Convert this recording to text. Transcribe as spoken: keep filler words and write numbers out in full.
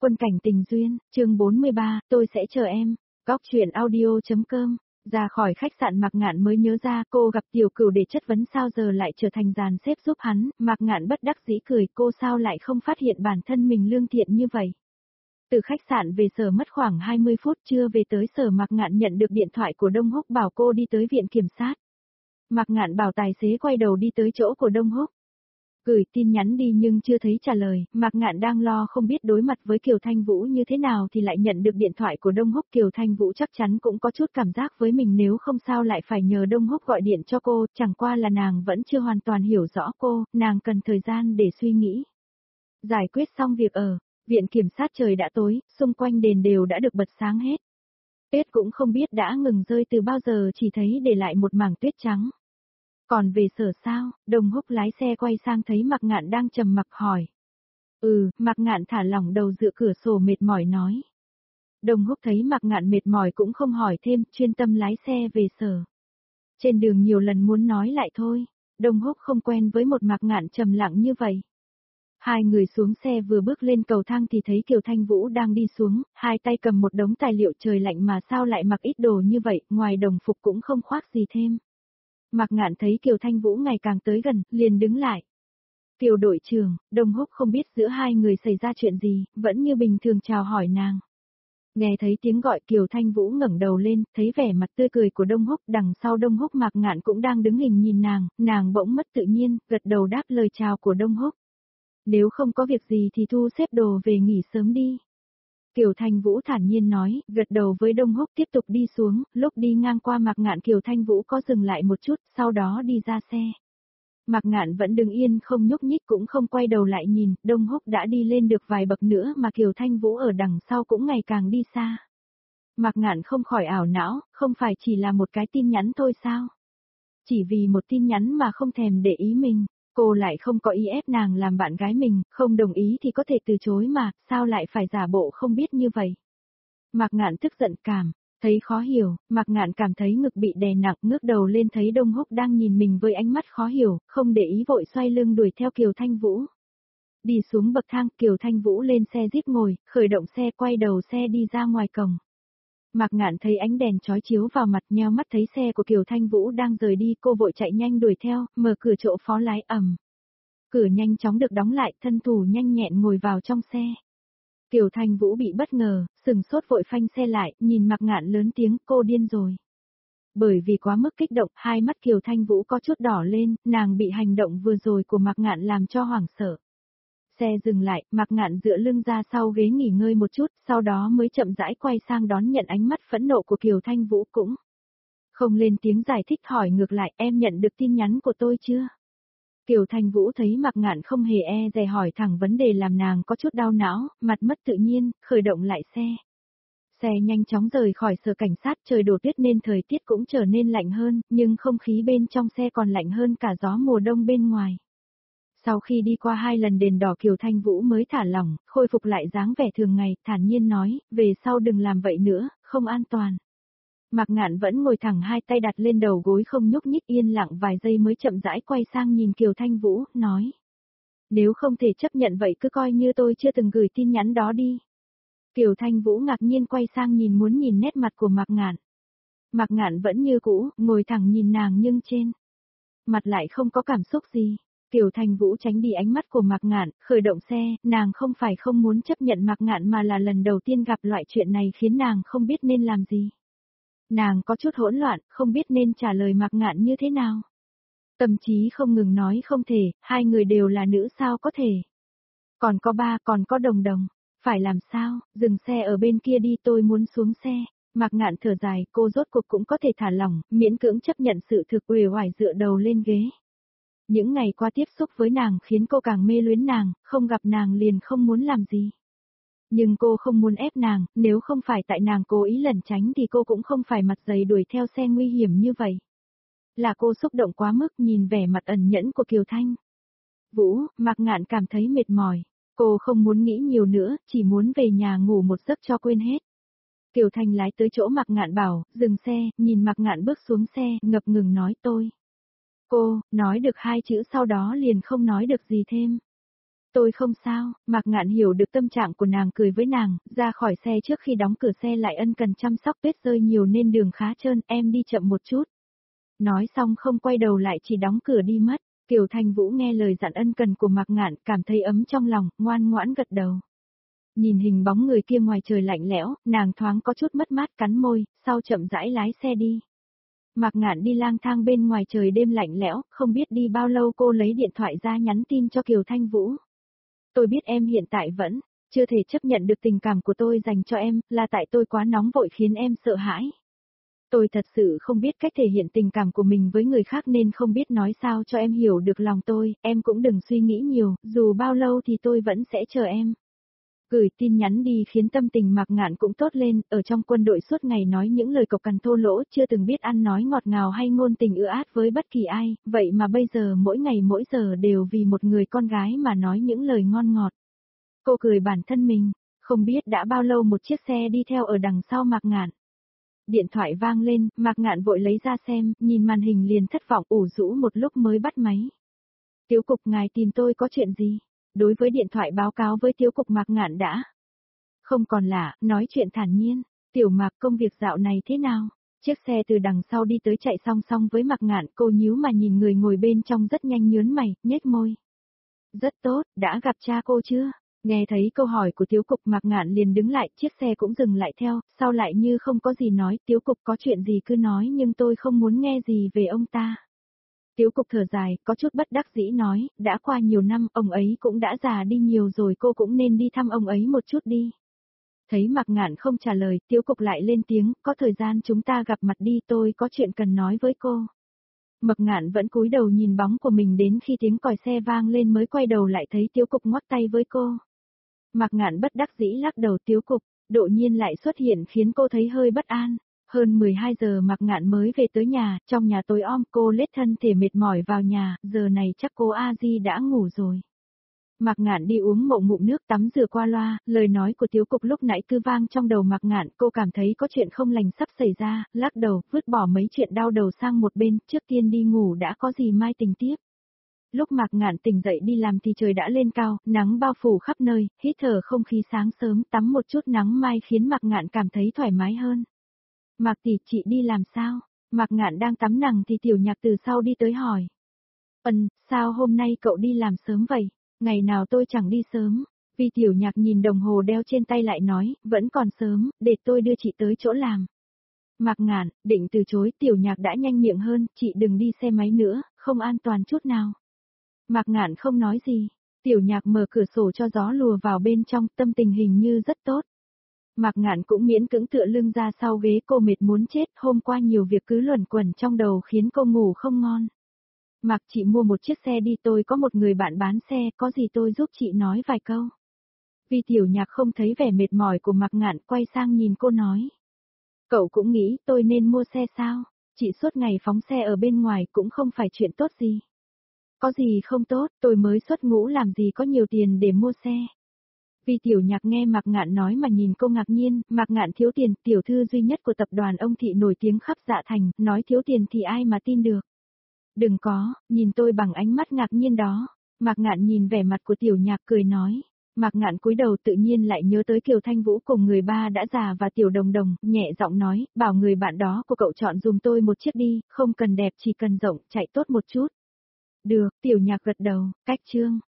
Quân cảnh tình duyên, chương bốn mươi ba, tôi sẽ chờ em. Góc truyện audio.com. Ra khỏi khách sạn Mạc Ngạn mới nhớ ra cô gặp Tiểu Cửu để chất vấn sao giờ lại trở thành dàn xếp giúp hắn. Mạc Ngạn bất đắc dĩ cười, cô sao lại không phát hiện bản thân mình lương thiện như vậy. Từ khách sạn về sở mất khoảng hai mươi phút, chưa về tới sở Mạc Ngạn nhận được điện thoại của Đông Húc bảo cô đi tới viện kiểm sát. Mạc Ngạn bảo tài xế quay đầu đi tới chỗ của Đông Húc. Gửi tin nhắn đi nhưng chưa thấy trả lời, Mạc Ngạn đang lo không biết đối mặt với Kiều Thanh Vũ như thế nào thì lại nhận được điện thoại của Đông Húc. Kiều Thanh Vũ chắc chắn cũng có chút cảm giác với mình, nếu không sao lại phải nhờ Đông Húc gọi điện cho cô, chẳng qua là nàng vẫn chưa hoàn toàn hiểu rõ cô, nàng cần thời gian để suy nghĩ. Giải quyết xong việc ở viện kiểm sát trời đã tối, xung quanh đèn đều đã được bật sáng hết. Tuyết cũng không biết đã ngừng rơi từ bao giờ, chỉ thấy để lại một mảng tuyết trắng. Còn về sở sao? Đông Húc lái xe quay sang thấy Mạc Ngạn đang trầm mặc hỏi. Ừ, Mạc Ngạn thả lỏng đầu dựa cửa sổ mệt mỏi nói. Đông Húc thấy Mạc Ngạn mệt mỏi cũng không hỏi thêm, chuyên tâm lái xe về sở. Trên đường nhiều lần muốn nói lại thôi, Đông Húc không quen với một Mạc Ngạn trầm lặng như vậy. Hai người xuống xe vừa bước lên cầu thang thì thấy Kiều Thanh Vũ đang đi xuống, hai tay cầm một đống tài liệu. Trời lạnh mà sao lại mặc ít đồ như vậy, ngoài đồng phục cũng không khoác gì thêm. Mạc Ngạn thấy Kiều Thanh Vũ ngày càng tới gần, liền đứng lại. Kiều đội trưởng, Đông Húc không biết giữa hai người xảy ra chuyện gì, vẫn như bình thường chào hỏi nàng. Nghe thấy tiếng gọi, Kiều Thanh Vũ ngẩng đầu lên, thấy vẻ mặt tươi cười của Đông Húc, đằng sau Đông Húc Mạc Ngạn cũng đang đứng hình nhìn nàng, nàng bỗng mất tự nhiên, gật đầu đáp lời chào của Đông Húc. Nếu không có việc gì thì thu xếp đồ về nghỉ sớm đi. Kiều Thanh Vũ thản nhiên nói, gật đầu với Đông Húc tiếp tục đi xuống, lúc đi ngang qua Mạc Ngạn Kiều Thanh Vũ có dừng lại một chút, sau đó đi ra xe. Mạc Ngạn vẫn đứng yên không nhúc nhích cũng không quay đầu lại nhìn, Đông Húc đã đi lên được vài bậc nữa mà Kiều Thanh Vũ ở đằng sau cũng ngày càng đi xa. Mạc Ngạn không khỏi ảo não, không phải chỉ là một cái tin nhắn thôi sao? Chỉ vì một tin nhắn mà không thèm để ý mình. Cô lại không có ý ép nàng làm bạn gái mình, không đồng ý thì có thể từ chối mà, sao lại phải giả bộ không biết như vậy. Mạc Ngạn tức giận cảm, thấy khó hiểu, Mạc Ngạn cảm thấy ngực bị đè nặng, ngước đầu lên thấy Đông Húc đang nhìn mình với ánh mắt khó hiểu, không để ý vội xoay lưng đuổi theo Kiều Thanh Vũ. Đi xuống bậc thang, Kiều Thanh Vũ lên xe Jeep ngồi, khởi động xe quay đầu xe đi ra ngoài cổng. Mạc Ngạn thấy ánh đèn chói chiếu vào mặt, nheo mắt thấy xe của Kiều Thanh Vũ đang rời đi, cô vội chạy nhanh đuổi theo, mở cửa chỗ phó lái ầm. Cửa nhanh chóng được đóng lại, thân thủ nhanh nhẹn ngồi vào trong xe. Kiều Thanh Vũ bị bất ngờ, sừng sốt vội phanh xe lại, nhìn Mạc Ngạn lớn tiếng, cô điên rồi. Bởi vì quá mức kích động, hai mắt Kiều Thanh Vũ có chút đỏ lên, nàng bị hành động vừa rồi của Mạc Ngạn làm cho hoảng sợ. Xe dừng lại, Mạc Ngạn dựa lưng ra sau ghế nghỉ ngơi một chút, sau đó mới chậm rãi quay sang đón nhận ánh mắt phẫn nộ của Kiều Thanh Vũ cũng. Không lên tiếng giải thích, hỏi ngược lại, em nhận được tin nhắn của tôi chưa? Kiều Thanh Vũ thấy Mạc Ngạn không hề e dè hỏi thẳng vấn đề làm nàng có chút đau não, mặt mất tự nhiên, khởi động lại xe. Xe nhanh chóng rời khỏi sở cảnh sát, trời đổ tuyết nên thời tiết cũng trở nên lạnh hơn, nhưng không khí bên trong xe còn lạnh hơn cả gió mùa đông bên ngoài. Sau khi đi qua hai lần đèn đỏ, Kiều Thanh Vũ mới thả lỏng, khôi phục lại dáng vẻ thường ngày, thản nhiên nói, về sau đừng làm vậy nữa, không an toàn. Mạc Ngạn vẫn ngồi thẳng, hai tay đặt lên đầu gối không nhúc nhích, yên lặng vài giây mới chậm rãi quay sang nhìn Kiều Thanh Vũ, nói. Nếu không thể chấp nhận vậy cứ coi như tôi chưa từng gửi tin nhắn đó đi. Kiều Thanh Vũ ngạc nhiên quay sang nhìn, muốn nhìn nét mặt của Mạc Ngạn. Mạc Ngạn vẫn như cũ, ngồi thẳng nhìn nàng nhưng trên mặt lại không có cảm xúc gì. Kiều Thanh Vũ tránh đi ánh mắt của Mạc Ngạn, khởi động xe, nàng không phải không muốn chấp nhận Mạc Ngạn mà là lần đầu tiên gặp loại chuyện này khiến nàng không biết nên làm gì. Nàng có chút hỗn loạn, không biết nên trả lời Mạc Ngạn như thế nào. Tâm trí không ngừng nói không thể, hai người đều là nữ sao có thể. Còn có ba, còn có Đồng Đồng, phải làm sao, dừng xe ở bên kia đi, tôi muốn xuống xe. Mạc Ngạn thở dài, cô rốt cuộc cũng có thể thả lỏng, miễn cưỡng chấp nhận sự thực, uể oải dựa đầu lên ghế. Những ngày qua tiếp xúc với nàng khiến cô càng mê luyến nàng, không gặp nàng liền không muốn làm gì. Nhưng cô không muốn ép nàng, nếu không phải tại nàng cố ý lẩn tránh thì cô cũng không phải mặt dày đuổi theo xe nguy hiểm như vậy. Là cô xúc động quá mức, nhìn vẻ mặt ẩn nhẫn của Kiều Thanh Vũ, Mạc Ngạn cảm thấy mệt mỏi. Cô không muốn nghĩ nhiều nữa, chỉ muốn về nhà ngủ một giấc cho quên hết. Kiều Thanh lái tới chỗ Mạc Ngạn bảo, dừng xe, nhìn Mạc Ngạn bước xuống xe, ngập ngừng nói tôi. Cô, nói được hai chữ sau đó liền không nói được gì thêm. Tôi không sao, Mạc Ngạn hiểu được tâm trạng của nàng cười với nàng, ra khỏi xe trước khi đóng cửa xe lại ân cần chăm sóc, tuyết rơi nhiều nên đường khá trơn, em đi chậm một chút. Nói xong không quay đầu lại chỉ đóng cửa đi mất. Kiều Thanh Vũ nghe lời dặn ân cần của Mạc Ngạn, cảm thấy ấm trong lòng, ngoan ngoãn gật đầu. Nhìn hình bóng người kia ngoài trời lạnh lẽo, nàng thoáng có chút mất mát cắn môi, sau chậm rãi lái xe đi. Mạc Ngạn đi lang thang bên ngoài trời đêm lạnh lẽo, không biết đi bao lâu cô lấy điện thoại ra nhắn tin cho Kiều Thanh Vũ. Tôi biết em hiện tại vẫn chưa thể chấp nhận được tình cảm của tôi dành cho em, là tại tôi quá nóng vội khiến em sợ hãi. Tôi thật sự không biết cách thể hiện tình cảm của mình với người khác nên không biết nói sao cho em hiểu được lòng tôi, em cũng đừng suy nghĩ nhiều, dù bao lâu thì tôi vẫn sẽ chờ em. Gửi tin nhắn đi khiến tâm tình Mạc Ngạn cũng tốt lên, ở trong quân đội suốt ngày nói những lời cộc cằn thô lỗ, chưa từng biết ăn nói ngọt ngào hay ngôn tình ưa át với bất kỳ ai, vậy mà bây giờ mỗi ngày mỗi giờ đều vì một người con gái mà nói những lời ngon ngọt. Cô cười bản thân mình, không biết đã bao lâu một chiếc xe đi theo ở đằng sau Mạc Ngạn. Điện thoại vang lên, Mạc Ngạn vội lấy ra xem, nhìn màn hình liền thất vọng ủ rũ một lúc mới bắt máy. Tiếu cục, ngài tìm tôi có chuyện gì? Đối với điện thoại báo cáo với Tiếu cục, Mạc Ngạn đã không còn lạ, nói chuyện thản nhiên. Tiểu Mạc, công việc dạo này thế nào? Chiếc xe từ đằng sau đi tới chạy song song với Mạc Ngạn, cô nhíu mà nhìn người ngồi bên trong rất nhanh nhớn mày, nhếch môi. Rất tốt, đã gặp cha cô chưa? Nghe thấy câu hỏi của Tiếu cục, Mạc Ngạn liền đứng lại, chiếc xe cũng dừng lại theo, sau lại như không có gì nói, Tiếu cục có chuyện gì cứ nói nhưng tôi không muốn nghe gì về ông ta. Tiếu cục thở dài, có chút bất đắc dĩ nói, đã qua nhiều năm, ông ấy cũng đã già đi nhiều rồi, cô cũng nên đi thăm ông ấy một chút đi. Thấy Mạc Ngạn không trả lời, Tiếu cục lại lên tiếng, có thời gian chúng ta gặp mặt đi, tôi có chuyện cần nói với cô. Mạc Ngạn vẫn cúi đầu nhìn bóng của mình đến khi tiếng còi xe vang lên mới quay đầu lại thấy Tiếu cục ngoắc tay với cô. Mạc Ngạn bất đắc dĩ lắc đầu. Tiếu cục, đột nhiên lại xuất hiện khiến cô thấy hơi bất an. Hơn mười hai giờ Mạc Ngạn mới về tới nhà, trong nhà tối om, cô lết thân thể mệt mỏi vào nhà, giờ này chắc cô A Di đã ngủ rồi. Mạc Ngạn đi uống một ngụm nước tắm rửa qua loa, lời nói của Tiếu cục lúc nãy cứ vang trong đầu Mạc Ngạn, cô cảm thấy có chuyện không lành sắp xảy ra, lắc đầu, vứt bỏ mấy chuyện đau đầu sang một bên, trước tiên đi ngủ đã có gì mai tình tiếp. Lúc Mạc Ngạn tỉnh dậy đi làm thì trời đã lên cao, nắng bao phủ khắp nơi, hít thở không khí sáng sớm, tắm một chút nắng mai khiến Mạc Ngạn cảm thấy thoải mái hơn. Mạc tỷ, chị đi làm sao? Mạc Ngạn đang tắm nằng thì Tiểu Nhạc từ sau đi tới hỏi. Ừm, sao hôm nay cậu đi làm sớm vậy? Ngày nào tôi chẳng đi sớm. Vì Tiểu Nhạc nhìn đồng hồ đeo trên tay lại nói, vẫn còn sớm, để tôi đưa chị tới chỗ làm. Mạc Ngạn định từ chối, Tiểu Nhạc đã nhanh miệng hơn, chị đừng đi xe máy nữa, không an toàn chút nào. Mạc Ngạn không nói gì, Tiểu Nhạc mở cửa sổ cho gió lùa vào bên trong, tâm tình hình như rất tốt. Mạc Ngạn cũng miễn cưỡng tựa lưng ra sau ghế, cô mệt muốn chết, hôm qua nhiều việc cứ luẩn quẩn trong đầu khiến cô ngủ không ngon. Mạc, chị mua một chiếc xe đi, tôi có một người bạn bán xe, có gì tôi giúp chị nói vài câu. Vì Tiểu Nhạc không thấy vẻ mệt mỏi của Mạc Ngạn, quay sang nhìn cô nói. Cậu cũng nghĩ tôi nên mua xe sao? Chị suốt ngày phóng xe ở bên ngoài cũng không phải chuyện tốt gì. Có gì không tốt, tôi mới xuất ngũ làm gì có nhiều tiền để mua xe. Vì Tiểu Nhạc nghe Mạc Ngạn nói mà nhìn cô ngạc nhiên, Mạc Ngạn thiếu tiền, tiểu thư duy nhất của tập đoàn ông Thị nổi tiếng khắp Dạ Thành, nói thiếu tiền thì ai mà tin được. Đừng có, nhìn tôi bằng ánh mắt ngạc nhiên đó. Mạc Ngạn nhìn vẻ mặt của Tiểu Nhạc cười nói. Mạc Ngạn cúi đầu tự nhiên lại nhớ tới Kiều Thanh Vũ cùng người ba đã già và Tiểu Đồng Đồng, nhẹ giọng nói, bảo người bạn đó của cậu chọn dùm tôi một chiếc đi, không cần đẹp chỉ cần rộng, chạy tốt một chút. Được, Tiểu Nhạc gật đầu, cách chương.